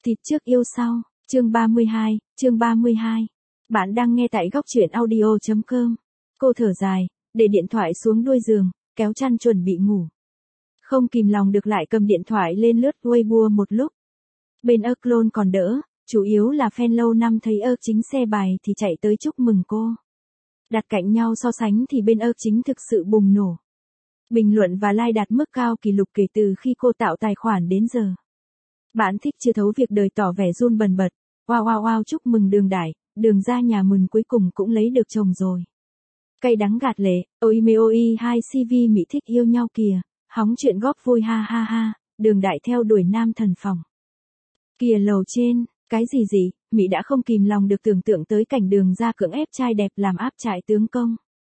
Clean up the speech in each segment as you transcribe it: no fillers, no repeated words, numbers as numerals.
Thịt trước yêu sau, chương 32. Bạn đang nghe tại góc truyện audio.com. Cô thở dài, để điện thoại xuống đuôi giường, kéo chăn chuẩn bị ngủ. Không kìm lòng được lại cầm điện thoại lên lướt Weibo một lúc. Bên clone còn đỡ, chủ yếu là fan lâu năm thấy chính xe bài thì chạy tới chúc mừng cô. Đặt cạnh nhau so sánh thì bên chính thực sự bùng nổ. Bình luận và like đạt mức cao kỷ lục kể từ khi cô tạo tài khoản đến giờ. Bạn thích chưa thấu việc đời tỏ vẻ run bần bật. Wow, chúc mừng Đường Đại, Đường ra nhà mừng cuối cùng cũng lấy được chồng rồi. Cay đắng gạt lệ, ôi hai CV Mỹ thích yêu nhau kìa, hóng chuyện góp vui ha, Đường Đại theo đuổi nam thần phòng. Kìa lầu trên, cái gì, Mỹ đã không kìm lòng được tưởng tượng tới cảnh Đường ra cưỡng ép trai đẹp làm áp trại tướng công.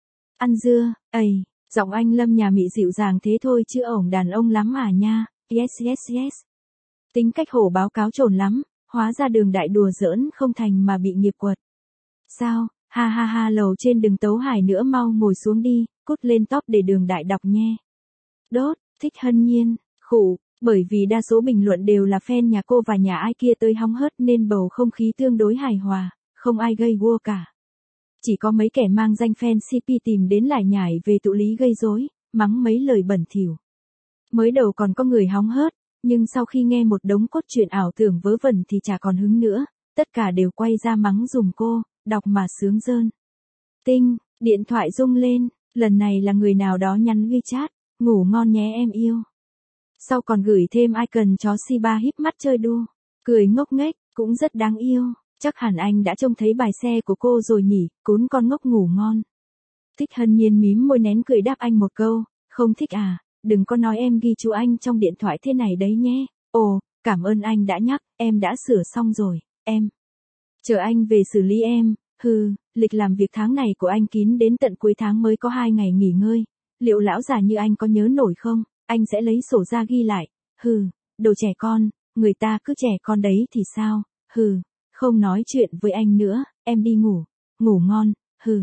Ăn dưa, giọng anh Lâm nhà Mỹ dịu dàng thế thôi chứ ổng đàn ông lắm à nha, yes. Tính cách hổ báo cáo trồn lắm, hóa ra Đường Đại đùa giỡn không thành mà bị nghiệp quật. Sao, ha, lầu trên đừng tấu hài nữa, mau ngồi xuống đi, cút lên top để Đường Đại đọc nhé. Đốt, Thích Hân Nhiên, khụ, bởi vì đa số bình luận đều là fan nhà cô và nhà ai kia tới hóng hớt nên bầu không khí tương đối hài hòa, không ai gây guô cả. Chỉ có mấy kẻ mang danh fan CP tìm đến lải nhải về tụ lý gây rối, mắng mấy lời bẩn thỉu. Mới đầu còn có người hóng hớt, nhưng sau khi nghe một đống cốt truyện ảo tưởng vớ vẩn thì chả còn hứng nữa, tất cả đều quay ra mắng dùm cô, đọc mà sướng rơn. Tinh, điện thoại rung lên, lần này là người nào đó nhắn WeChat, ngủ ngon nhé em yêu. Sau còn gửi thêm icon chó Shiba híp mắt chơi đua, cười ngốc nghếch, cũng rất đáng yêu, chắc hẳn anh đã trông thấy bài xe của cô rồi nhỉ, cún con ngốc ngủ ngon. Thích Hân Nhiên mím môi nén cười đáp anh một câu, không thích à, đừng có nói em ghi chú anh trong điện thoại thế này đấy nhé, ồ, cảm ơn anh đã nhắc, em đã sửa xong rồi, em. Chờ anh về xử lý em, lịch làm việc tháng này của anh kín đến tận cuối tháng mới có 2 ngày nghỉ ngơi, liệu lão già như anh có nhớ nổi không, anh sẽ lấy sổ ra ghi lại, đồ trẻ con, người ta cứ trẻ con đấy thì sao, không nói chuyện với anh nữa, em đi ngủ ngon,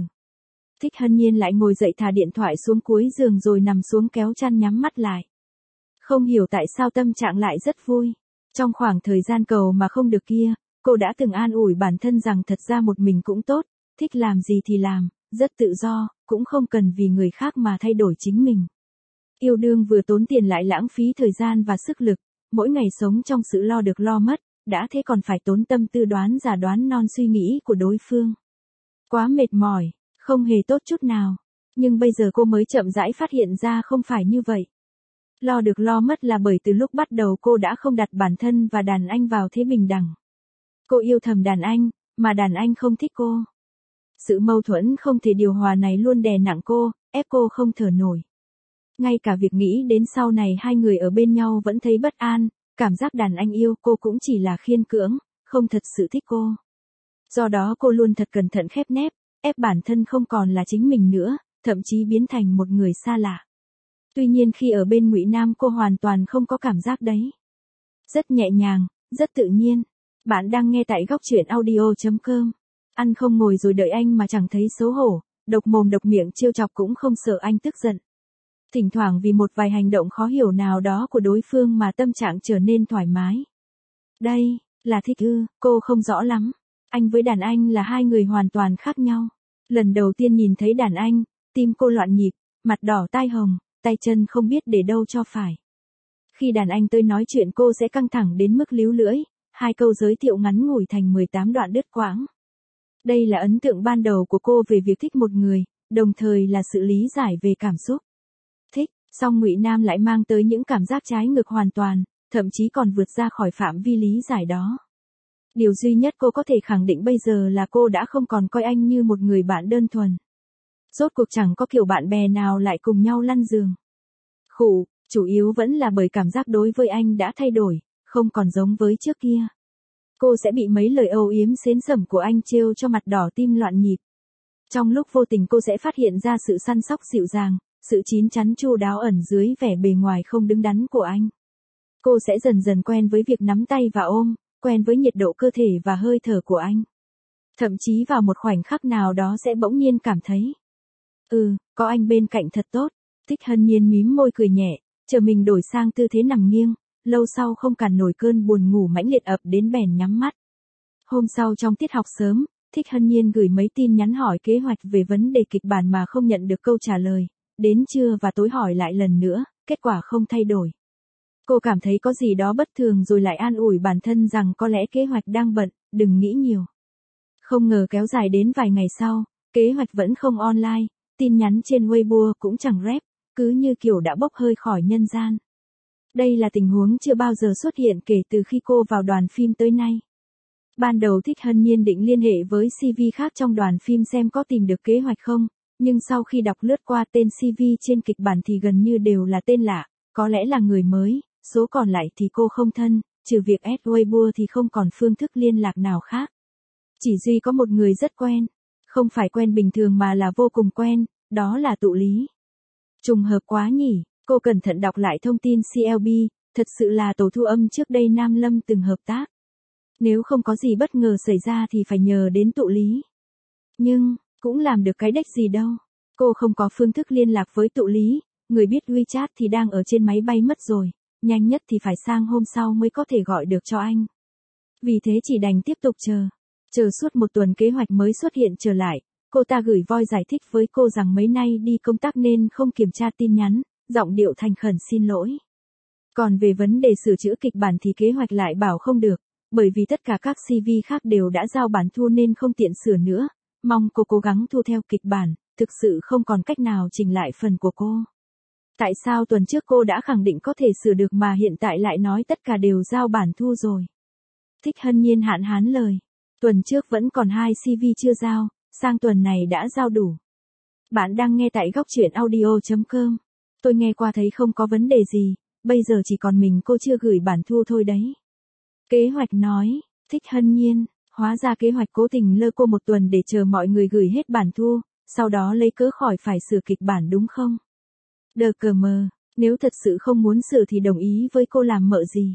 Thích Hân Nhiên lại ngồi dậy thả điện thoại xuống cuối giường rồi nằm xuống kéo chăn nhắm mắt lại. Không hiểu tại sao tâm trạng lại rất vui. Trong khoảng thời gian cầu mà không được kia, cô đã từng an ủi bản thân rằng thật ra một mình cũng tốt, thích làm gì thì làm, rất tự do, cũng không cần vì người khác mà thay đổi chính mình. Yêu đương vừa tốn tiền lại lãng phí thời gian và sức lực, mỗi ngày sống trong sự lo được lo mất, đã thế còn phải tốn tâm tư đoán giả đoán non suy nghĩ của đối phương. Quá mệt mỏi. Không hề tốt chút nào. Nhưng bây giờ cô mới chậm rãi phát hiện ra không phải như vậy. Lo được lo mất là bởi từ lúc bắt đầu cô đã không đặt bản thân và đàn anh vào thế bình đẳng. Cô yêu thầm đàn anh, mà đàn anh không thích cô. Sự mâu thuẫn không thể điều hòa này luôn đè nặng cô, ép cô không thở nổi. Ngay cả việc nghĩ đến sau này hai người ở bên nhau vẫn thấy bất an, cảm giác đàn anh yêu cô cũng chỉ là khiên cưỡng, không thật sự thích cô. Do đó cô luôn thật cẩn thận khép nép. Ép bản thân không còn là chính mình nữa, thậm chí biến thành một người xa lạ. Tuy nhiên khi ở bên Ngụy Nam cô hoàn toàn không có cảm giác đấy. Rất nhẹ nhàng, rất tự nhiên. Bạn đang nghe tại góc truyện audio.com. Ăn không ngồi rồi đợi anh mà chẳng thấy xấu hổ, độc mồm độc miệng trêu chọc cũng không sợ anh tức giận. Thỉnh thoảng vì một vài hành động khó hiểu nào đó của đối phương mà tâm trạng trở nên thoải mái. Đây, là thích ư, cô không rõ lắm. Anh với đàn anh là hai người hoàn toàn khác nhau. Lần đầu tiên nhìn thấy đàn anh, tim cô loạn nhịp, mặt đỏ tai hồng, tay chân không biết để đâu cho phải. Khi đàn anh tới nói chuyện cô sẽ căng thẳng đến mức líu lưỡi, 2 câu giới thiệu ngắn ngủi thành 18 đoạn đứt quãng. Đây là ấn tượng ban đầu của cô về việc thích một người, đồng thời là sự lý giải về cảm xúc. Thích, song Ngụy Nam lại mang tới những cảm giác trái ngược hoàn toàn, thậm chí còn vượt ra khỏi phạm vi lý giải đó. Điều duy nhất cô có thể khẳng định bây giờ là cô đã không còn coi anh như một người bạn đơn thuần. Rốt cuộc chẳng có kiểu bạn bè nào lại cùng nhau lăn giường. Chủ yếu vẫn là bởi cảm giác đối với anh đã thay đổi, không còn giống với trước kia. Cô sẽ bị mấy lời âu yếm xến xẩm của anh trêu cho mặt đỏ tim loạn nhịp. Trong lúc vô tình cô sẽ phát hiện ra sự săn sóc dịu dàng, sự chín chắn chu đáo ẩn dưới vẻ bề ngoài không đứng đắn của anh. Cô sẽ dần dần quen với việc nắm tay và ôm, quen với nhiệt độ cơ thể và hơi thở của anh. Thậm chí vào một khoảnh khắc nào đó sẽ bỗng nhiên cảm thấy. Có anh bên cạnh thật tốt. Thích Hân Nhiên mím môi cười nhẹ, chờ mình đổi sang tư thế nằm nghiêng, lâu sau không cản nổi cơn buồn ngủ mãnh liệt ập đến bèn nhắm mắt. Hôm sau trong tiết học sớm, Thích Hân Nhiên gửi mấy tin nhắn hỏi kế hoạch về vấn đề kịch bản mà không nhận được câu trả lời. Đến trưa và tối hỏi lại lần nữa, kết quả không thay đổi. Cô cảm thấy có gì đó bất thường rồi lại an ủi bản thân rằng có lẽ kế hoạch đang bận, đừng nghĩ nhiều. Không ngờ kéo dài đến vài ngày sau, kế hoạch vẫn không online, tin nhắn trên Weibo cũng chẳng rep, cứ như kiểu đã bốc hơi khỏi nhân gian. Đây là tình huống chưa bao giờ xuất hiện kể từ khi cô vào đoàn phim tới nay. Ban đầu Thích Hân Nhiên định liên hệ với CV khác trong đoàn phim xem có tìm được kế hoạch không, nhưng sau khi đọc lướt qua tên CV trên kịch bản thì gần như đều là tên lạ, có lẽ là người mới, số còn lại thì cô không thân, trừ việc add Weibo thì không còn phương thức liên lạc nào khác. Chỉ duy có một người rất quen, không phải quen bình thường mà là vô cùng quen, đó là Tụ Lý. Trùng hợp quá nhỉ, cô cẩn thận đọc lại thông tin CLB, thật sự là tổ thu âm trước đây Nam Lâm từng hợp tác. Nếu không có gì bất ngờ xảy ra thì phải nhờ đến Tụ Lý. Nhưng, cũng làm được cái đếch gì đâu. Cô không có phương thức liên lạc với Tụ Lý, người biết WeChat thì đang ở trên máy bay mất rồi, nhanh nhất thì phải sang hôm sau mới có thể gọi được cho anh. Vì thế chỉ đành tiếp tục chờ. Chờ suốt một tuần kế hoạch mới xuất hiện trở lại, cô ta gửi voice giải thích với cô rằng mấy nay đi công tác nên không kiểm tra tin nhắn, giọng điệu thành khẩn xin lỗi. Còn về vấn đề sửa chữa kịch bản thì kế hoạch lại bảo không được, bởi vì tất cả các CV khác đều đã giao bản thu nên không tiện sửa nữa, mong cô cố gắng thu theo kịch bản, thực sự không còn cách nào chỉnh lại phần của cô. Tại sao tuần trước cô đã khẳng định có thể sửa được mà hiện tại lại nói tất cả đều giao bản thu rồi? Thích Hân Nhiên hạn hán lời. Tuần trước vẫn còn 2 CV chưa giao, sang tuần này đã giao đủ. Bạn đang nghe tại góc truyện audio.com. Tôi nghe qua thấy không có vấn đề gì, bây giờ chỉ còn mình cô chưa gửi bản thu thôi đấy. Kế hoạch nói, Thích Hân Nhiên, hóa ra kế hoạch cố tình lơ cô một tuần để chờ mọi người gửi hết bản thu, sau đó lấy cớ khỏi phải sửa kịch bản đúng không? Đờ cờ mờ, nếu thật sự không muốn sửa thì đồng ý với cô làm mợ gì.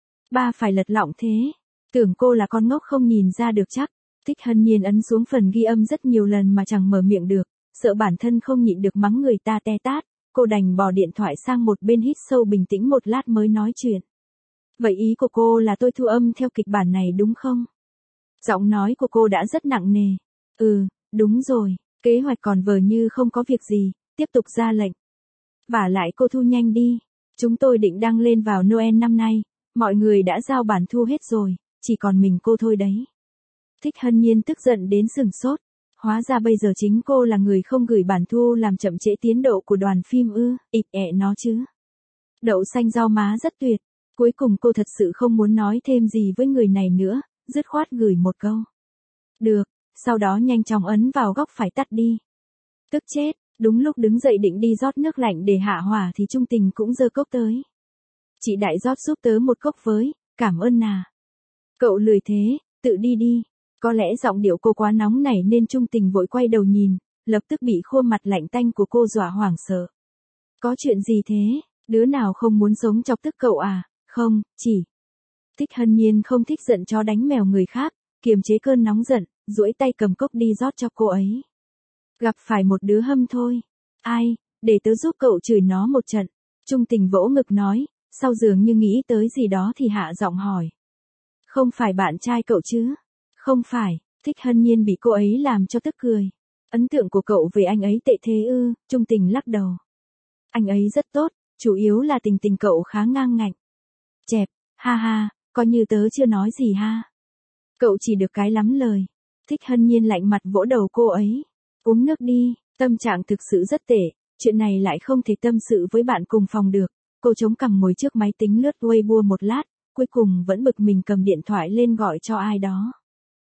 Ba phải lật lọng thế. Tưởng cô là con ngốc không nhìn ra được chắc. Thích Hân Nhiên ấn xuống phần ghi âm rất nhiều lần mà chẳng mở miệng được, sợ bản thân không nhịn được mắng người ta te tát, cô đành bỏ điện thoại sang một bên hít sâu bình tĩnh một lát mới nói chuyện. Vậy ý của cô là tôi thu âm theo kịch bản này đúng không? Giọng nói của cô đã rất nặng nề. Ừ, đúng rồi, kế hoạch còn vờ như không có việc gì, tiếp tục ra lệnh. Vả lại cô thu nhanh đi, chúng tôi định đăng lên vào Noel năm nay, mọi người đã giao bản thu hết rồi, chỉ còn mình cô thôi đấy. Thích Hân Nhiên tức giận đến sừng sốt, hóa ra bây giờ chính cô là người không gửi bản thu làm chậm trễ tiến độ của đoàn phim ư, ịt ẹ nó chứ. Đậu xanh rau má rất tuyệt, cuối cùng cô thật sự không muốn nói thêm gì với người này nữa, dứt khoát gửi một câu. Được, sau đó nhanh chóng ấn vào góc phải tắt đi. Tức chết, đúng lúc đứng dậy định đi rót nước lạnh để hạ hỏa thì Trung Tình cũng giơ cốc tới. Chị Đại rót giúp tớ một cốc với, cảm ơn nà. Cậu lười thế, tự đi đi. Có lẽ giọng điệu cô quá nóng nảy nên Trung Tình vội quay đầu nhìn, lập tức bị khuôn mặt lạnh tanh của cô dọa hoảng sợ. Có chuyện gì thế, đứa nào không muốn sống chọc tức cậu à, không, chỉ. Thích Hân Nhiên không thích giận chó đánh mèo người khác, kiềm chế cơn nóng giận, duỗi tay cầm cốc đi rót cho cô ấy. Gặp phải một đứa hâm thôi. Ai, để tớ giúp cậu chửi nó một trận. Trung Tình vỗ ngực nói, sau dường như nghĩ tới gì đó thì hạ giọng hỏi. Không phải bạn trai cậu chứ? Không phải, Thích Hân Nhiên bị cô ấy làm cho tức cười. Ấn tượng của cậu về anh ấy tệ thế ư, Trung Tình lắc đầu. Anh ấy rất tốt, chủ yếu là tình tình cậu khá ngang ngạnh. Chẹp, ha ha, coi như tớ chưa nói gì ha. Cậu chỉ được cái lắm lời. Thích Hân Nhiên lạnh mặt vỗ đầu cô ấy. Uống nước đi, tâm trạng thực sự rất tệ, chuyện này lại không thể tâm sự với bạn cùng phòng được. Cô chống cằm ngồi trước máy tính lướt Weibo một lát, cuối cùng vẫn bực mình cầm điện thoại lên gọi cho ai đó.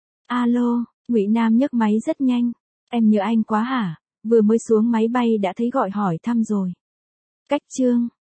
Alo, Ngụy Nam nhấc máy rất nhanh. Em nhớ anh quá hả? Vừa mới xuống máy bay đã thấy gọi hỏi thăm rồi. Cách chương